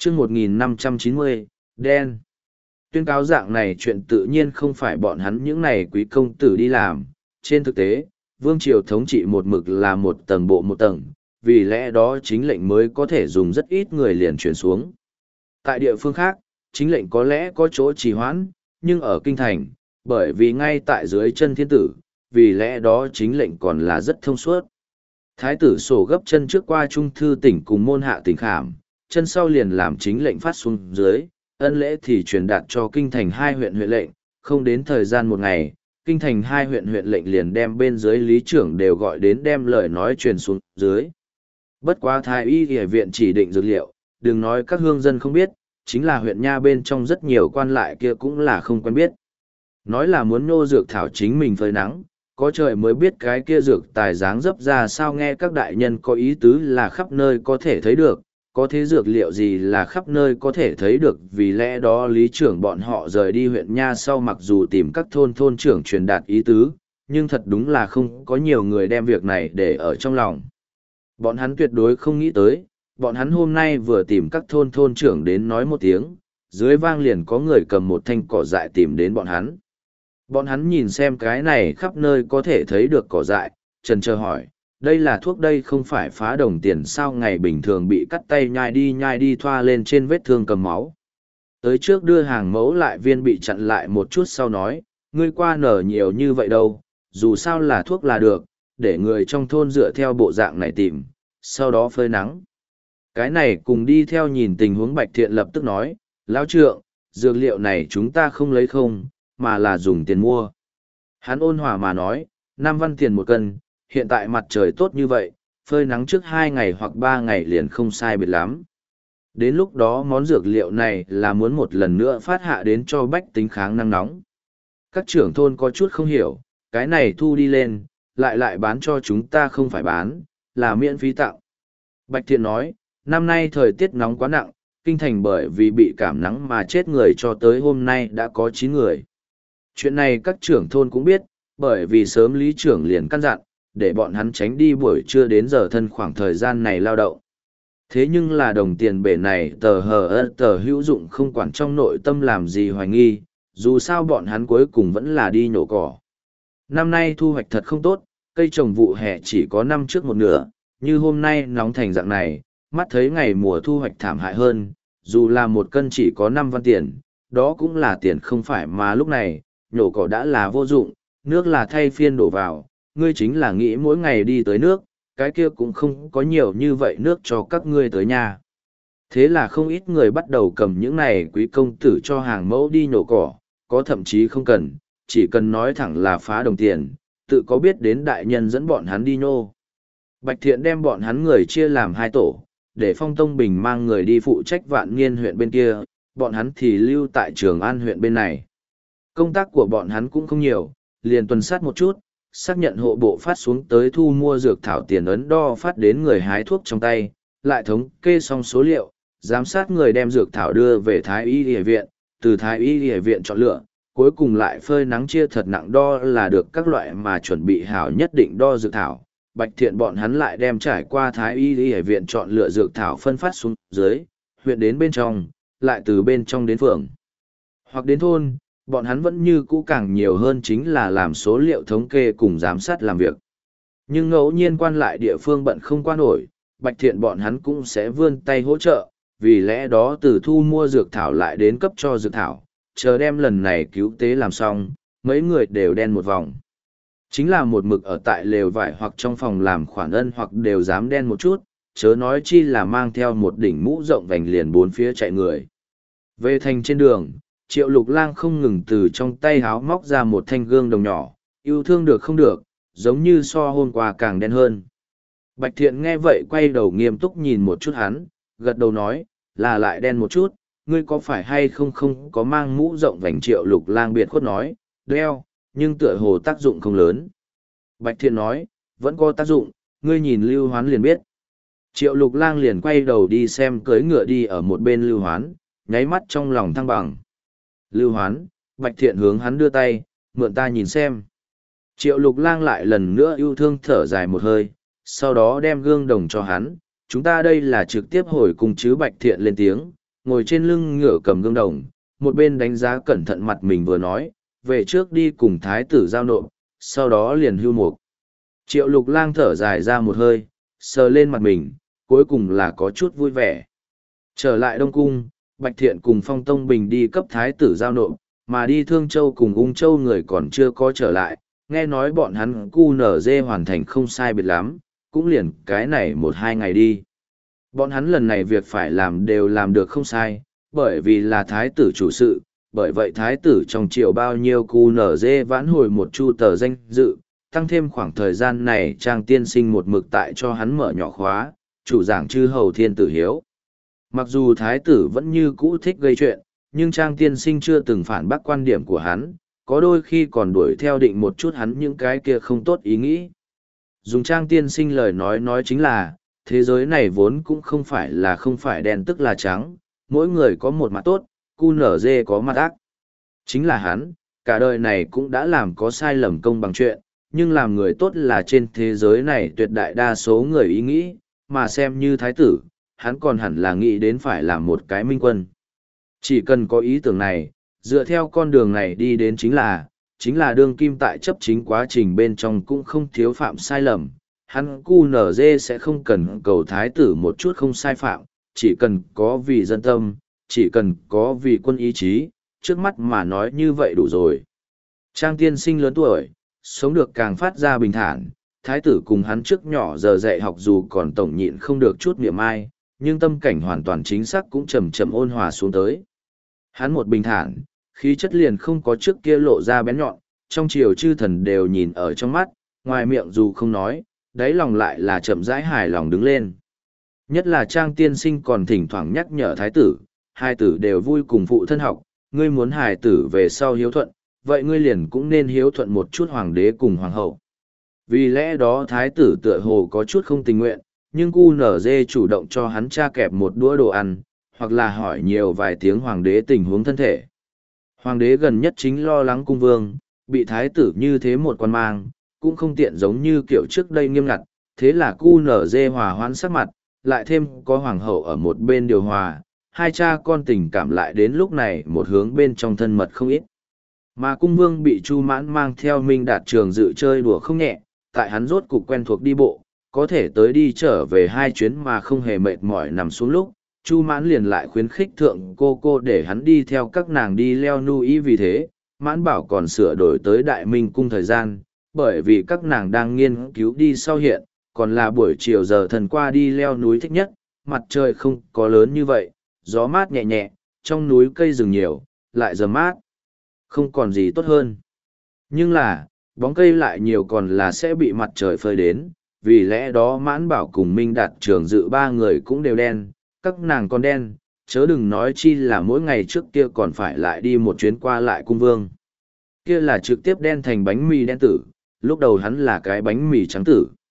chương 1590, đen. Tuyên cáo dạng này chuyện tự nhiên không phải bọn hắn những này quý công tử đi làm. Trên thực tế, vương triều thống trị một mực là một tầng bộ một tầng, vì lẽ đó chính lệnh mới có thể dùng rất ít người liền chuyển xuống. Tại địa phương khác, chính lệnh có lẽ có chỗ trì hoãn, nhưng ở kinh thành, bởi vì ngay tại dưới chân thiên tử, vì lẽ đó chính lệnh còn là rất thông suốt. Thái tử sổ gấp chân trước qua trung thư tỉnh cùng môn hạ tỉnh khảm, chân sau liền làm chính lệnh phát xuống dưới, ân lễ thì truyền đạt cho kinh thành 2 huyện huyện lệnh, không đến thời gian một ngày, kinh thành 2 huyện huyện lệnh liền đem bên dưới lý trưởng đều gọi đến đem lời nói truyền xuống dưới. Bất quá thái y y viện chỉ định dược liệu, đừng nói các hương dân không biết, chính là huyện nha bên trong rất nhiều quan lại kia cũng là không quen biết. Nói là muốn nô dược thảo chính mình phơi nắng, có trời mới biết cái kia dược tài dáng dấp ra sao, nghe các đại nhân có ý tứ là khắp nơi có thể thấy được, có thế dược liệu gì là khắp nơi có thể thấy được, vì lẽ đó lý trưởng bọn họ rời đi huyện nha sau mặc dù tìm các thôn trưởng truyền đạt ý tứ, nhưng thật đúng là không có nhiều người đem việc này để ở trong lòng. Bọn hắn tuyệt đối không nghĩ tới, bọn hắn hôm nay vừa tìm các thôn trưởng đến nói một tiếng, dưới vang liền có người cầm một thanh cỏ dại tìm đến bọn hắn. Bọn hắn nhìn xem cái này khắp nơi có thể thấy được cỏ dại, trần chờ hỏi, đây là thuốc đây không phải phá đồng tiền sao ngày bình thường bị cắt tay nhai đi thoa lên trên vết thương cầm máu. Tới trước đưa hàng mẫu lại viên bị chặn lại một chút sau nói, ngươi qua nở nhiều như vậy đâu, dù sao là thuốc là được, để người trong thôn dựa theo bộ dạng này tìm, sau đó phơi nắng. Cái này cùng đi theo nhìn tình huống Bạch Thiện lập tức nói, lão trượng, dược liệu này chúng ta không lấy không, mà là dùng tiền mua. Hắn ôn hòa mà nói, 5 văn tiền 1 cân, hiện tại mặt trời tốt như vậy, phơi nắng trước 2 ngày hoặc 3 ngày liền không sai biệt lắm. Đến lúc đó món dược liệu này là muốn một lần nữa phát hạ đến cho bách tính kháng nắng nóng. Các trưởng thôn có chút không hiểu, cái này thu đi lên, lại bán cho chúng ta không phải bán, là miễn phí tặng. Bạch Thiện nói, năm nay thời tiết nóng quá nặng, kinh thành bởi vì bị cảm nắng mà chết người cho tới hôm nay đã có 9 người. Chuyện này các trưởng thôn cũng biết, bởi vì sớm lý trưởng liền căn dặn, để bọn hắn tránh đi buổi trưa đến giờ thân khoảng thời gian này lao động. Thế nhưng là đồng tiền bể này tờ hữu dụng không quản trong nội tâm làm gì hoài nghi, dù sao bọn hắn cuối cùng vẫn là đi nhổ cỏ. Năm nay thu hoạch thật không tốt, cây trồng vụ hè chỉ có năm trước một nửa, như hôm nay nóng thành dạng này, mắt thấy ngày mùa thu hoạch thảm hại hơn, dù là 1 cân chỉ có 5 văn tiền, đó cũng là tiền không phải mà lúc này, nhổ cỏ đã là vô dụng, nước là thay phiên đổ vào, ngươi chính là nghĩ mỗi ngày đi tới nước, cái kia cũng không có nhiều như vậy nước cho các ngươi tới nhà. Thế là không ít người bắt đầu cầm những này quý công tử cho hàng mẫu đi nhổ cỏ, có thậm chí không cần, chỉ cần nói thẳng là phá đồng tiền, tự có biết đến đại nhân dẫn bọn hắn đi nhô. Bạch Thiện đem bọn hắn người chia làm 2 tổ, để Phong Tông Bình mang người đi phụ trách Vạn Niên huyện bên kia, bọn hắn thì lưu tại Trường An huyện bên này. Công tác của bọn hắn cũng không nhiều, liền tuần sát một chút, xác nhận hộ bộ phát xuống tới thu mua dược thảo tiền ấn đo phát đến người hái thuốc trong tay, lại thống kê xong số liệu, giám sát người đem dược thảo đưa về Thái y y viện, từ Thái y y viện chọn lựa, cuối cùng lại phơi nắng chia thật nặng đo là được các loại mà chuẩn bị hảo nhất định đo dược thảo. Bạch Thiện bọn hắn lại đem trải qua Thái y y viện chọn lựa dược thảo phân phát xuống dưới, huyện đến bên trong, lại từ bên trong đến phường hoặc đến thôn, bọn hắn vẫn như cũ càng nhiều hơn chính là làm số liệu thống kê cùng giám sát làm việc. Nhưng ngẫu nhiên quan lại địa phương bận không qua nổi, Bạch Thiện bọn hắn cũng sẽ vươn tay hỗ trợ, vì lẽ đó từ thu mua dược thảo lại đến cấp cho dược thảo, chờ đem lần này cứu tế làm xong, mấy người đều đen một vòng. Chính là một mực ở tại lều vải hoặc trong phòng làm khoản ân hoặc đều dám đen một chút, chớ nói chi là mang theo một đỉnh mũ rộng vành liền 4 phía chạy người. Về thành trên đường, Triệu Lục Lang không ngừng từ trong tay háo móc ra một thanh gương đồng nhỏ, yêu thương được không được, giống như so hôm qua càng đen hơn. Bạch Thiện nghe vậy quay đầu nghiêm túc nhìn một chút hắn, gật đầu nói, là lại đen một chút, ngươi có phải hay không không có mang mũ rộng vành. Triệu Lục Lang biệt khuất nói, đeo, nhưng tựa hồ tác dụng không lớn. Bạch Thiện nói, vẫn có tác dụng, ngươi nhìn Lưu Hoán liền biết. Triệu Lục Lang liền quay đầu đi xem cưỡi ngựa đi ở một bên Lưu Hoán, nháy mắt trong lòng thăng bằng. Lưu Hoán, Bạch Thiện hướng hắn đưa tay, mượn ta nhìn xem. Triệu Lục Lang lại lần nữa yêu thương thở dài một hơi, sau đó đem gương đồng cho hắn. Chúng ta đây là trực tiếp hồi cùng chứ. Bạch Thiện lên tiếng, ngồi trên lưng ngựa cầm gương đồng, một bên đánh giá cẩn thận mặt mình vừa nói, về trước đi cùng thái tử giao nộp, sau đó liền hưu mục. Triệu Lục Lang thở dài ra một hơi, sờ lên mặt mình, cuối cùng là có chút vui vẻ. Trở lại Đông Cung, Bạch Thiện cùng Phong Tông Bình đi cấp thái tử giao nộp, mà đi Thương Châu cùng Ung Châu người còn chưa có trở lại, nghe nói bọn hắn QNZ hoàn thành không sai biệt lắm, cũng liền cái này 1-2 ngày đi. Bọn hắn lần này việc phải làm đều làm được không sai, bởi vì là thái tử chủ sự, bởi vậy thái tử trong triều bao nhiêu QNZ vãn hồi một chu tờ danh dự, tăng thêm khoảng thời gian này Trang tiên sinh một mực tại cho hắn mở nhỏ khóa, chủ giảng chư hầu thiên tử hiếu. Mặc dù thái tử vẫn như cũ thích gây chuyện, nhưng Trang tiên sinh chưa từng phản bác quan điểm của hắn, có đôi khi còn đuổi theo định một chút hắn những cái kia không tốt ý nghĩ. Dùng Trang tiên sinh lời nói chính là, thế giới này vốn cũng không phải đen tức là trắng, mỗi người có một mặt tốt, QNZ có mặt ác. Chính là hắn, cả đời này cũng đã làm có sai lầm công bằng chuyện, nhưng làm người tốt là trên thế giới này tuyệt đại đa số người ý nghĩ, mà xem như thái tử, hắn còn hẳn là nghĩ đến phải làm một cái minh quân. Chỉ cần có ý tưởng này, dựa theo con đường này đi đến chính là đương kim tại chấp chính quá trình bên trong cũng không thiếu phạm sai lầm. Hắn QNZ sẽ không cần cầu thái tử một chút không sai phạm, chỉ cần có vì dân tâm, chỉ cần có vì quân ý chí, trước mắt mà nói như vậy đủ rồi. Trang tiên sinh lớn tuổi, sống được càng phát ra bình thản, thái tử cùng hắn trước nhỏ giờ dạy học dù còn tổng nhịn không được chút niệm ai, nhưng tâm cảnh hoàn toàn chính xác cũng chậm chậm ôn hòa xuống tới. Hắn một bình thản, khí chất liền không có trước kia lộ ra bén nhọn, trong triều chư thần đều nhìn ở trong mắt, ngoài miệng dù không nói, đáy lòng lại là chậm rãi hài lòng đứng lên. Nhất là Trang tiên sinh còn thỉnh thoảng nhắc nhở thái tử, hai tử đều vui cùng phụ thân học, ngươi muốn hài tử về sau hiếu thuận, vậy ngươi liền cũng nên hiếu thuận một chút hoàng đế cùng hoàng hậu. Vì lẽ đó thái tử tựa hồ có chút không tình nguyện, nhưng QNZ chủ động cho hắn cha kẹp một đũa đồ ăn, hoặc là hỏi nhiều vài tiếng hoàng đế tình huống thân thể. Hoàng đế gần nhất chính lo lắng cung vương, bị thái tử như thế một quan mang, cũng không tiện giống như kiểu trước đây nghiêm ngặt, thế là QNZ hòa hoãn sắc mặt, lại thêm có hoàng hậu ở một bên điều hòa, hai cha con tình cảm lại đến lúc này một hướng bên trong thân mật không ít. Mà cung vương bị Chu Mãn mang theo Minh Đạt Trường dự chơi đùa không nhẹ, tại hắn rốt cục quen thuộc đi bộ, có thể tới đi trở về 2 chuyến mà không hề mệt mỏi nằm xuống lúc, Chu Mãn liền lại khuyến khích thượng cô để hắn đi theo các nàng đi leo núi, vì thế, Mãn bảo còn sửa đổi tới Đại Minh cung thời gian, bởi vì các nàng đang nghiên cứu đi sau hiện, còn là buổi chiều giờ thần qua đi leo núi thích nhất, mặt trời không có lớn như vậy, gió mát nhẹ nhẹ, trong núi cây rừng nhiều, lại giờ mát. Không còn gì tốt hơn. Nhưng là, bóng cây lại nhiều còn là sẽ bị mặt trời phơi đến, vì lẽ đó Mãn Bảo cùng Minh Đạt Trường dự 3 người cũng đều đen, các nàng còn đen, chớ đừng nói chi là mỗi ngày trước kia còn phải lại đi một chuyến qua lại cung vương. Kia là trực tiếp đen thành bánh mì đen tử, lúc đầu hắn là cái bánh mì trắng tử.